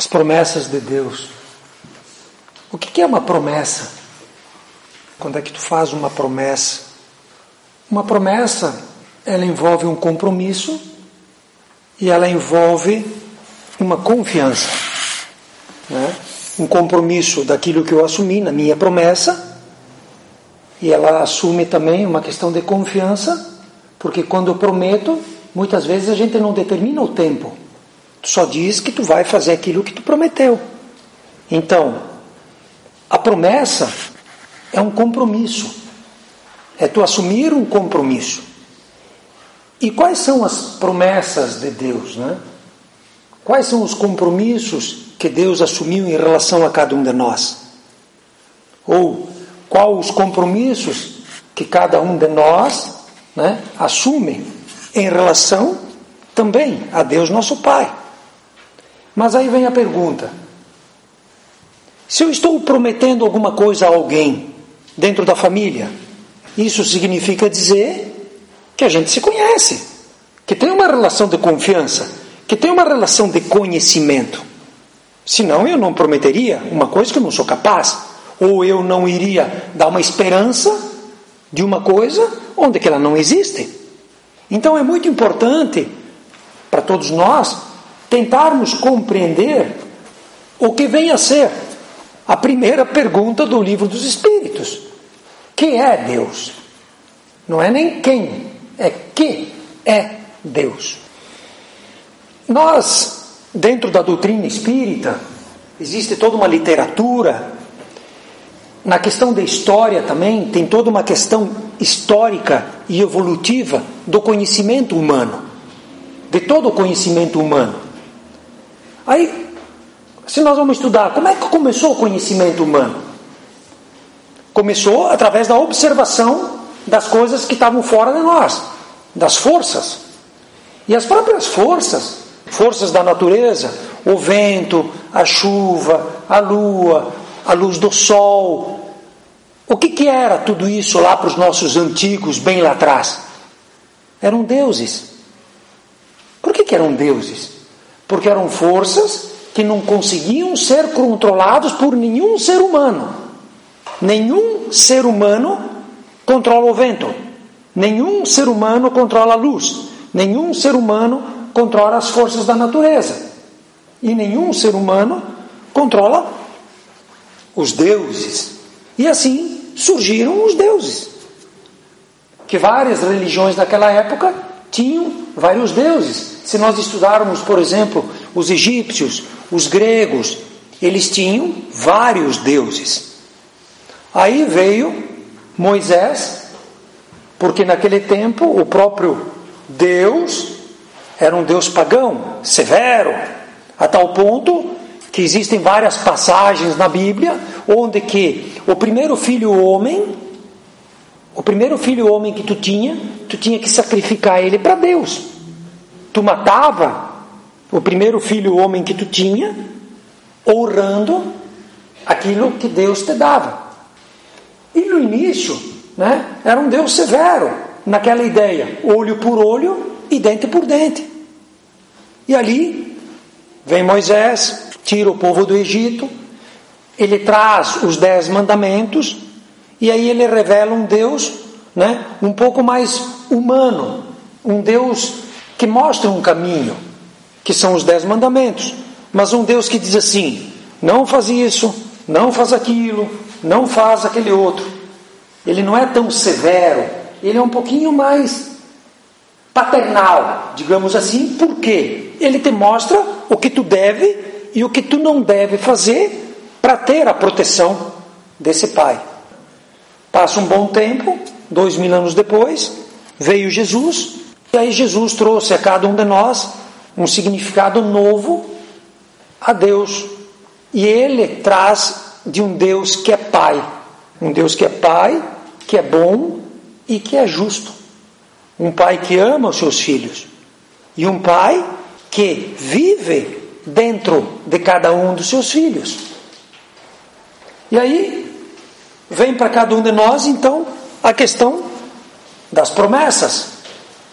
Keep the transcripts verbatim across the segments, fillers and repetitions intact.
As promessas de Deus. O que é uma promessa? Quando é que tu faz uma promessa? Uma promessa, ela envolve um compromisso e ela envolve uma confiança, né? Um compromisso daquilo que eu assumi na minha promessa, e ela assume também uma questão de confiança, porque quando eu prometo, muitas vezes a gente não determina o tempo. Tu só diz que tu vai fazer aquilo que tu prometeu. Então, a promessa é um compromisso. É tu assumir um compromisso. E quais são as promessas de Deus, né? Quais são os compromissos que Deus assumiu em relação a cada um de nós? Ou quais os compromissos que cada um de nós, né, assume em relação também a Deus nosso Pai? Mas aí vem a pergunta: se eu estou prometendo alguma coisa a alguém dentro da família, isso significa dizer que a gente se conhece, que tem uma relação de confiança, que tem uma relação de conhecimento. Senão eu não prometeria uma coisa que eu não sou capaz, ou eu não iria dar uma esperança de uma coisa onde que ela não existe. Então é muito importante para todos nós tentarmos compreender o que vem a ser a primeira pergunta do Livro dos Espíritos: que é Deus? Não é nem quem, é que é Deus. Nós, dentro da doutrina espírita, existe toda uma literatura. Na questão da história também, tem toda uma questão histórica e evolutiva do conhecimento humano, de todo o conhecimento humano. Aí, se nós vamos estudar, como é que começou o conhecimento humano? Começou através da observação das coisas que estavam fora de nós, das forças. E as próprias forças, forças da natureza, o vento, a chuva, a lua, a luz do sol. O que que era tudo isso lá para os nossos antigos, bem lá atrás? Eram deuses. Por que que eram deuses? Porque eram forças que não conseguiam ser controlados por nenhum ser humano. Nenhum ser humano controla o vento. Nenhum ser humano controla a luz. Nenhum ser humano controla as forças da natureza. E nenhum ser humano controla os deuses. E assim surgiram os deuses. Que várias religiões daquela época tinham vários deuses. Se nós estudarmos, por exemplo, os egípcios, os gregos, eles tinham vários deuses. Aí veio Moisés, porque naquele tempo o próprio Deus era um Deus pagão, severo, a tal ponto que existem várias passagens na Bíblia onde que o primeiro filho homem, o primeiro filho homem que tu tinha, tu tinha que sacrificar ele para Deus. Tu matava o primeiro filho homem que tu tinha, honrando aquilo que Deus te dava. E no início, né, era um Deus severo, naquela ideia, olho por olho e dente por dente. E ali vem Moisés, tira o povo do Egito, ele traz os dez mandamentos, e aí ele revela um Deus, né, um pouco mais humano, um Deus que mostra um caminho, que são os dez mandamentos, mas um Deus que diz assim: não faz isso, não faz aquilo, não faz aquele outro. Ele não é tão severo, ele é um pouquinho mais paternal, digamos assim. Por quê? Ele te mostra o que tu deve e o que tu não deve fazer para ter a proteção desse pai. Passa um bom tempo, dois mil anos depois, veio Jesus, e aí Jesus trouxe a cada um de nós um significado novo a Deus. E ele traz de um Deus que é Pai. Um Deus que é Pai, que é bom e que é justo. Um Pai que ama os seus filhos. E um Pai que vive dentro de cada um dos seus filhos. E aí, vem para cada um de nós, então, a questão das promessas.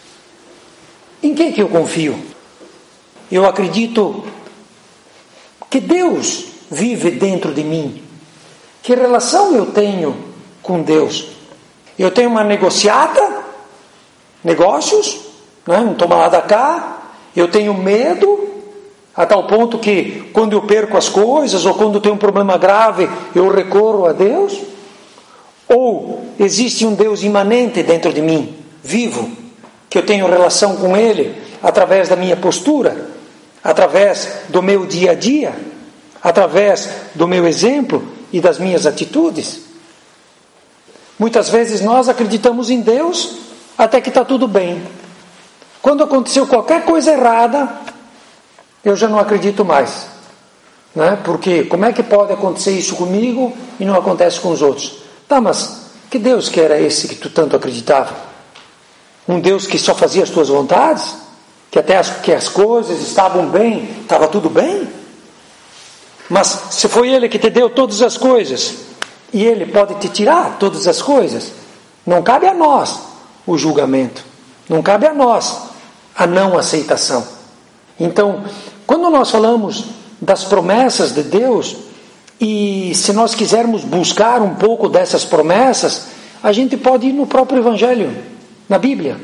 Em quem que eu confio? Eu acredito que Deus vive dentro de mim? Que relação eu tenho com Deus? Eu tenho uma negociata, negócios, né? Um toma lá da cá. Eu tenho medo, a tal ponto que quando eu perco as coisas, ou quando tenho um problema grave, eu recorro a Deus? Ou existe um Deus imanente dentro de mim, vivo, que eu tenho relação com Ele através da minha postura, através do meu dia a dia, através do meu exemplo e das minhas atitudes? Muitas vezes nós acreditamos em Deus até que está tudo bem. Quando aconteceu qualquer coisa errada, eu já não acredito mais, né? Porque como é que pode acontecer isso comigo e não acontece com os outros? Tá, mas que Deus que era esse que tu tanto acreditava? Um Deus que só fazia as tuas vontades? Que até as, que as coisas estavam bem, estava tudo bem? Mas se foi Ele que te deu todas as coisas, e Ele pode te tirar todas as coisas, não cabe a nós o julgamento, não cabe a nós a não aceitação. Então, quando nós falamos das promessas de Deus, e se nós quisermos buscar um pouco dessas promessas, a gente pode ir no próprio Evangelho, na Bíblia.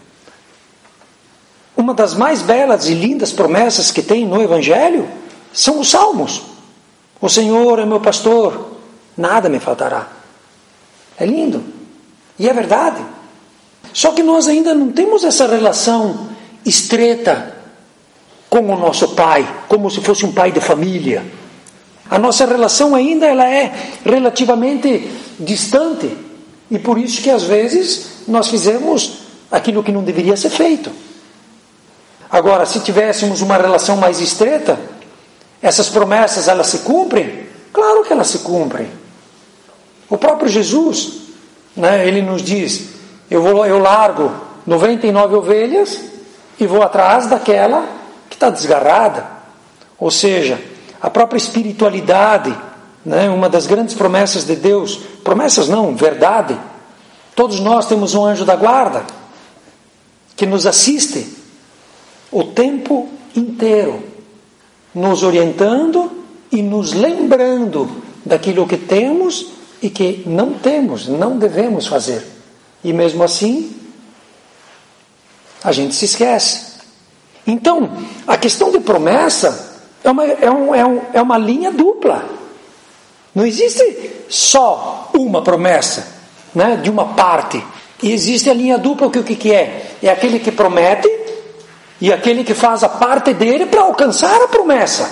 Uma das mais belas e lindas promessas que tem no Evangelho são os Salmos. O Senhor é meu pastor, nada me faltará. É lindo. E é verdade. Só que nós ainda não temos essa relação estreita com o nosso pai, como se fosse um pai de família. A nossa relação ainda ela é relativamente distante. E por isso que às vezes nós fizemos aquilo que não deveria ser feito. Agora, se tivéssemos uma relação mais estreita, essas promessas elas se cumprem? Claro que elas se cumprem. O próprio Jesus, né, ele nos diz, eu, vou, eu largo noventa e nove ovelhas e vou atrás daquela que está desgarrada. Ou seja, a própria espiritualidade, né, uma das grandes promessas de Deus, promessas não, verdade. Todos nós temos um anjo da guarda que nos assiste o tempo inteiro, nos orientando e nos lembrando daquilo que temos e que não temos, não devemos fazer. E mesmo assim, a gente se esquece. Então, a questão de promessa é uma, é um, é um, é uma linha dupla. Não existe só uma promessa, né, de uma parte. E existe a linha dupla, que o que, que é? É aquele que promete e aquele que faz a parte dele para alcançar a promessa.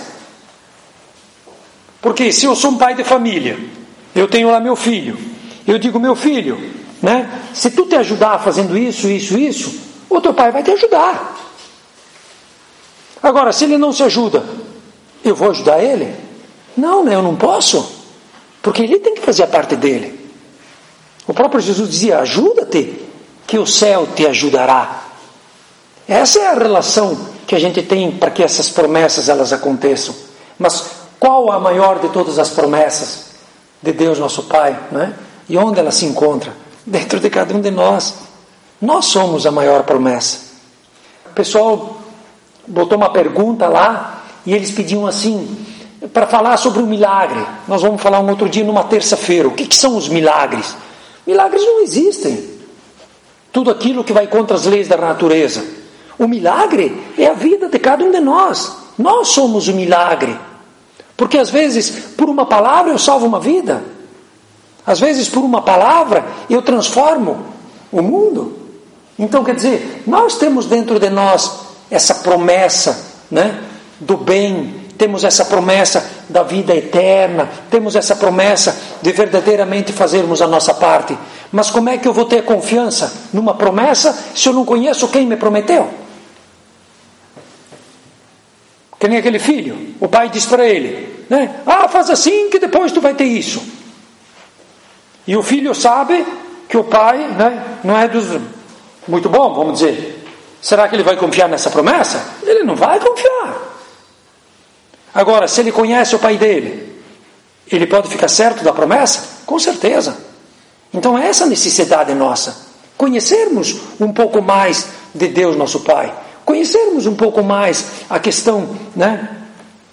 Porque se eu sou um pai de família, eu tenho lá meu filho, eu digo, meu filho, né, se tu te ajudar fazendo isso, isso, isso, o teu pai vai te ajudar. Agora, se ele não se ajuda, eu vou ajudar ele? Não, né, eu não posso, porque ele tem que fazer a parte dele. O próprio Jesus dizia, ajuda-te, que o céu te ajudará. Essa é a relação que a gente tem para que essas promessas elas aconteçam. Mas qual a maior de todas as promessas de Deus nosso Pai, né? E onde ela se encontra? Dentro de cada um de nós. Nós somos a maior promessa. O pessoal botou uma pergunta lá e eles pediam assim, para falar sobre o milagre. Nós vamos falar um outro dia, numa terça-feira. O que, que são os milagres? Milagres não existem. Tudo aquilo que vai contra as leis da natureza. O milagre é a vida de cada um de nós. Nós somos o milagre. Porque às vezes, por uma palavra eu salvo uma vida. Às vezes, por uma palavra eu transformo o mundo. Então, quer dizer, nós temos dentro de nós essa promessa, né, do bem. Temos essa promessa da vida eterna. Temos essa promessa de verdadeiramente fazermos a nossa parte. Mas como é que eu vou ter confiança numa promessa se eu não conheço quem me prometeu? Que nem aquele filho, o pai diz para ele, né? Ah, faz assim que depois tu vai ter isso. E o filho sabe que o pai, né, não é dos... muito bom, vamos dizer. Será que ele vai confiar nessa promessa? Ele não vai confiar. Agora, se ele conhece o pai dele, ele pode ficar certo da promessa? Com certeza. Então é essa necessidade nossa. Conhecermos um pouco mais de Deus nosso Pai. Conhecermos um pouco mais a questão, né,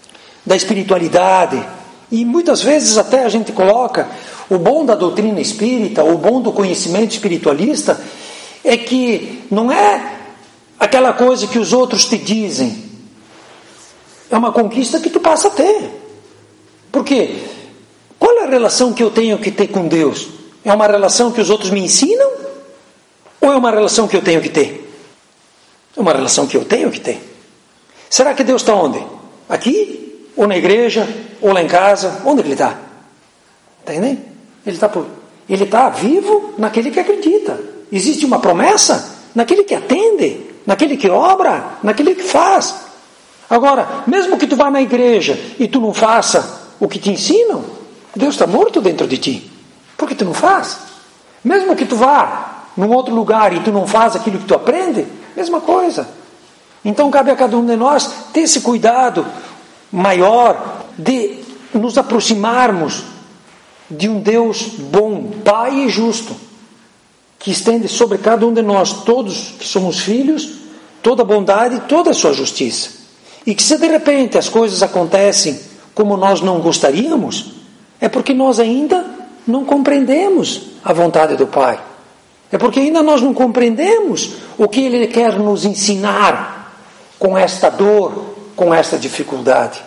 da espiritualidade. E muitas vezes até a gente coloca o bom da doutrina espírita, o bom do conhecimento espiritualista, é que não é aquela coisa que os outros te dizem. É uma conquista que tu passa a ter. Por quê? Qual é a relação que eu tenho que ter com Deus? É uma relação que os outros me ensinam? Ou é uma relação que eu tenho que ter? É uma relação que eu tenho que ter. Será que Deus está onde? Aqui? Ou na igreja? Ou lá em casa? Onde Ele está? Entendem? Ele está por... Ele está vivo naquele que acredita. Existe uma promessa naquele que atende, naquele que obra, naquele que faz. Agora, mesmo que tu vá na igreja e tu não faça o que te ensinam, Deus está morto dentro de ti. Por que tu não faz? Mesmo que tu vá num outro lugar e tu não faz aquilo que tu aprende, mesma coisa. Então cabe a cada um de nós ter esse cuidado maior de nos aproximarmos de um Deus bom, Pai e justo, que estende sobre cada um de nós, todos que somos filhos, toda a bondade e toda a sua justiça. E que se de repente as coisas acontecem como nós não gostaríamos, é porque nós ainda não compreendemos a vontade do Pai. É porque ainda nós não compreendemos o que Ele quer nos ensinar com esta dor, com esta dificuldade.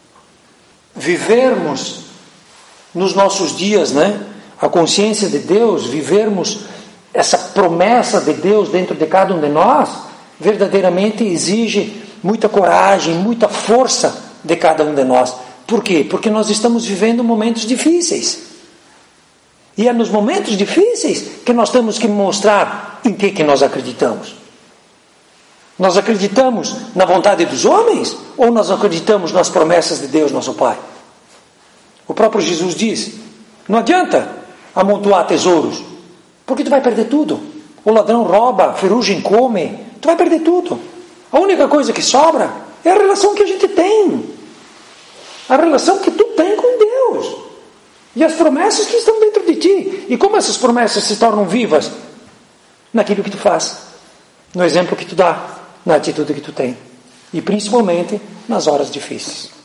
Vivermos nos nossos dias, né, a consciência de Deus, vivermos essa promessa de Deus dentro de cada um de nós, verdadeiramente exige muita coragem, muita força de cada um de nós. Por quê? Porque nós estamos vivendo momentos difíceis. E é nos momentos difíceis que nós temos que mostrar em que, que nós acreditamos. Nós acreditamos na vontade dos homens ou nós acreditamos nas promessas de Deus, nosso Pai? O próprio Jesus diz, não adianta amontoar tesouros, porque tu vai perder tudo. O ladrão rouba, a ferrugem come, tu vai perder tudo. A única coisa que sobra é a relação que a gente tem. A relação que tu tem com Deus. E as promessas que estão dentro de ti. E como essas promessas se tornam vivas? Naquilo que tu faz. No exemplo que tu dá. Na atitude que tu tem. E principalmente nas horas difíceis.